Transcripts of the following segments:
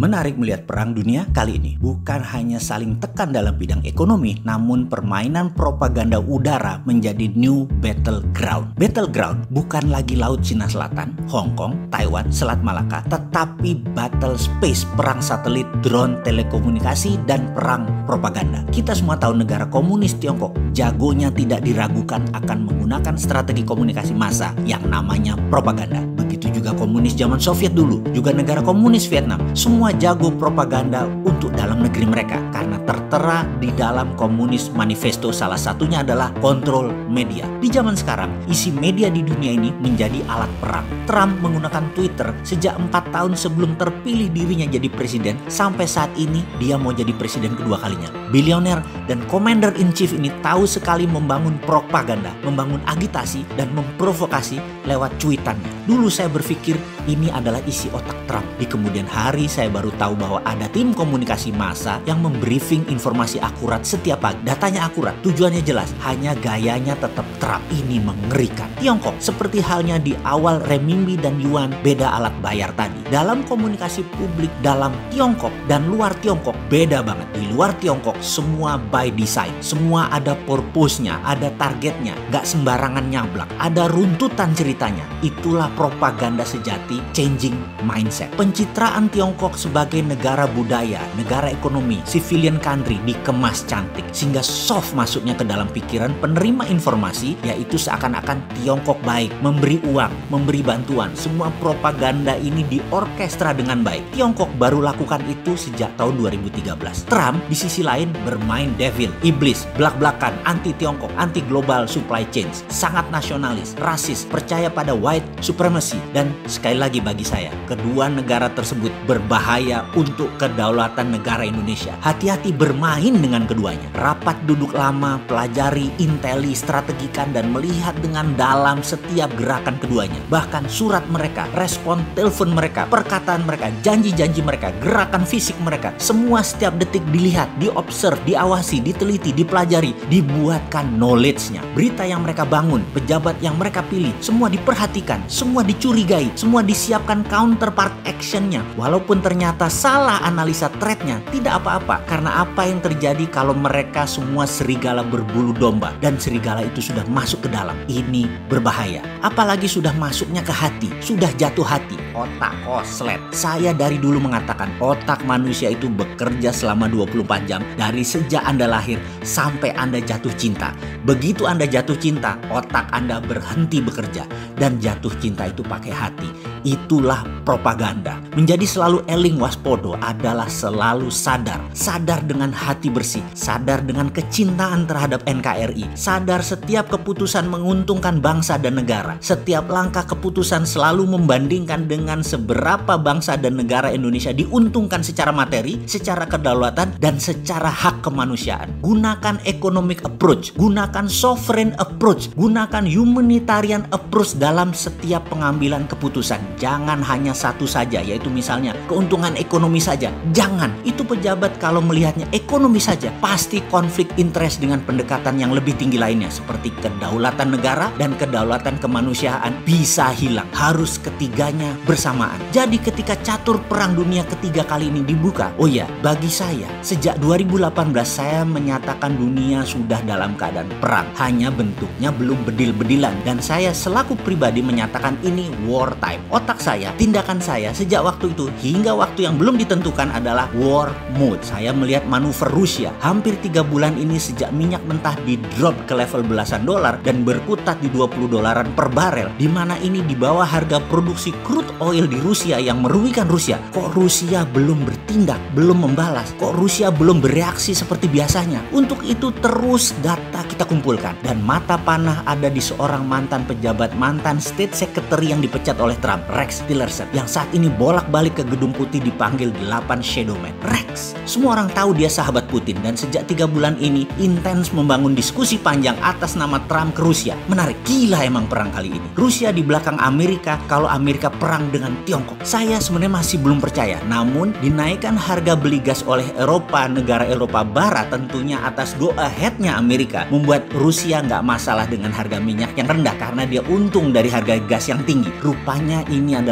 Menarik melihat perang dunia kali ini. Bukan hanya saling tekan dalam bidang ekonomi, namun permainan propaganda udara menjadi new battleground. Battleground bukan lagi Laut Cina Selatan, Hong Kong, Taiwan, Selat Malaka, tetapi battle space, perang satelit, drone, telekomunikasi, dan perang propaganda. Kita semua tahu negara komunis Tiongkok jagonya tidak diragukan akan menggunakan strategi komunikasi massa yang namanya propaganda. Begitu juga komunis zaman Soviet dulu, juga negara komunis Vietnam, semua jago propaganda untuk dalam negeri mereka karena tertera di dalam komunis manifesto, salah satunya adalah kontrol media. Di zaman sekarang, isi media di dunia ini menjadi alat perang. Trump menggunakan Twitter sejak 4 tahun sebelum terpilih dirinya jadi presiden, sampai saat ini dia mau jadi presiden kedua kalinya. Bilioner dan commander in chief ini tahu sekali membangun propaganda, membangun agitasi dan memprovokasi lewat cuitannya. Dulu saya berpikir ini adalah isi otak Trump. Di kemudian hari saya baru tahu bahwa ada tim komunikasi massa yang membriefing informasi akurat setiap pagi. Datanya akurat, tujuannya jelas, hanya gayanya tetap Trump. Ini mengerikan. Tiongkok seperti halnya di awal renminbi dan yuan, beda alat bayar tadi. Dalam komunikasi publik dalam Tiongkok dan luar Tiongkok beda banget. Di luar Tiongkok semua by design, semua ada purpose-nya, ada targetnya, gak sembarangan nyablak, ada runtutan ceritanya. Itulah propaganda sejati, changing mindset. Pencitraan Tiongkok sebagai negara budaya, negara ekonomi, civilian country dikemas cantik sehingga soft masuknya ke dalam pikiran penerima informasi, yaitu seakan-akan Tiongkok baik, memberi uang, memberi bantuan. Semua propaganda ini diorkestra dengan baik. Tiongkok baru lakukan itu sejak tahun 2013. Trump di sisi lain bermain devil, iblis, belak-belakan, anti Tiongkok, anti global supply chains, sangat nasionalis, rasis, percaya pada white supremacy, dan sekali lagi bagi saya, kedua negara tersebut berbahaya untuk kedaulatan negara Indonesia. Hati-hati bermain dengan keduanya. Rapat duduk lama, pelajari, inteli, strategikan, dan melihat dengan dalam setiap gerakan keduanya. Bahkan surat mereka, respon telepon mereka, perkataan mereka, janji-janji mereka, gerakan fisik mereka, semua setiap detik dilihat, diobserv, diawasi, diteliti, dipelajari, dibuatkan knowledge-nya. Berita yang mereka bangun, pejabat yang mereka pilih, semua diperhatikan, semua dicurigai, semua disiapkan counterpart action-nya. Walaupun ternyata salah analisa threat-nya, tidak apa-apa. Karena apa yang terjadi kalau mereka semua serigala berbulu domba dan serigala itu sudah masuk ke dalam? Ini berbahaya. Apalagi sudah masuknya ke hati, sudah jatuh hati, otak koslet. Saya dari dulu mengatakan otak manusia itu bekerja selama 24 jam dari sejak Anda lahir sampai Anda jatuh cinta. Begitu Anda jatuh cinta, otak Anda berhenti bekerja dan jatuh cinta itu pakai hati. Itulah propaganda. Menjadi selalu eling waspodo adalah selalu sadar. Sadar dengan hati bersih, sadar dengan kecintaan terhadap NKRI, sadar setiap keputusan menguntungkan bangsa dan negara. Setiap langkah keputusan selalu membandingkan dengan seberapa bangsa dan negara Indonesia diuntungkan secara materi, secara kedaulatan, dan secara hak kemanusiaan. Gunakan economic approach, gunakan sovereign approach, gunakan humanitarian approach dalam setiap pengambilan keputusan. Jangan hanya satu saja, yaitu misalnya keuntungan ekonomi saja. Jangan. Itu pejabat kalau melihatnya ekonomi saja, pasti konflik interest dengan pendekatan yang lebih tinggi lainnya, seperti kedaulatan negara dan kedaulatan kemanusiaan bisa hilang. Harus ketiganya bersamaan. Jadi ketika catur perang dunia ketiga kali ini dibuka, oh ya, bagi saya, sejak 2018 saya menyatakan dunia sudah dalam keadaan perang. Hanya bentuknya belum bedil-bedilan. Dan saya selaku pribadi menyatakan ini war time. Otak saya, tindakan saya sejak waktu itu hingga waktu yang belum ditentukan adalah war mode. Saya melihat manuver Rusia hampir 3 bulan ini sejak minyak mentah di drop ke level belasan dolar dan berkutat di 20 dolaran per barel, di mana ini di bawah harga produksi crude oil di Rusia yang merugikan Rusia. Kok Rusia belum bertindak, belum membalas? Kok Rusia belum bereaksi seperti biasanya? Untuk itu terus data kita kumpulkan, dan mata panah ada di seorang mantan pejabat, mantan state secretary yang dipecat oleh Trump, Rex Tillerson, yang saat ini bolak-balik ke Gedung Putih dipanggil 8 Shadow Man. Rex, semua orang tahu dia sahabat Putin, dan sejak 3 bulan ini intens membangun diskusi panjang atas nama Trump ke Rusia. Menarik, gila emang perang kali ini. Rusia di belakang Amerika kalau Amerika perang dengan Tiongkok. Saya sebenarnya masih belum percaya, namun dinaikkan harga beli gas oleh Eropa, negara Eropa Barat tentunya atas go ahead-nya Amerika, membuat Rusia nggak masalah dengan harga minyak yang rendah karena dia untung dari harga gas yang tinggi. Rupanya ini adalah strategi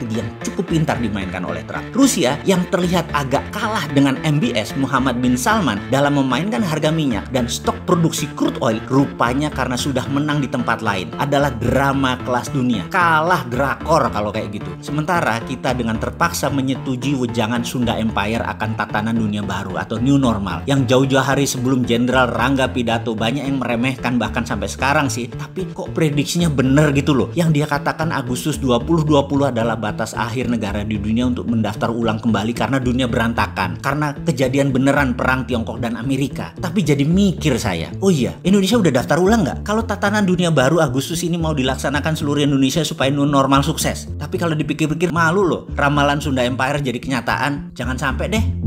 strategi yang cukup pintar dimainkan oleh Trump. Rusia yang terlihat agak kalah dengan MBS Muhammad bin Salman dalam memainkan harga minyak dan stok produksi crude oil, rupanya karena sudah menang di tempat lain, adalah drama kelas dunia. Kalah drakor kalau kayak gitu. Sementara kita dengan terpaksa menyetujui wejangan Sunda Empire akan tatanan dunia baru atau new normal yang jauh-jauh hari sebelum Jenderal Rangga pidato. Banyak yang meremehkan bahkan sampai sekarang sih, tapi kok prediksinya bener gitu loh. Yang dia katakan Agustus 2020 adalah batas akhir negara di dunia untuk mendaftar ulang kembali karena dunia berantakan, karena kejadian beneran perang Tiongkok dan Amerika. Tapi jadi mikir saya, oh iya, Indonesia udah daftar ulang nggak? Kalau tatanan dunia baru Agustus ini mau dilaksanakan seluruh Indonesia supaya new normal sukses. Tapi kalau dipikir-pikir malu loh, ramalan Sunda Empire jadi kenyataan. Jangan sampai deh.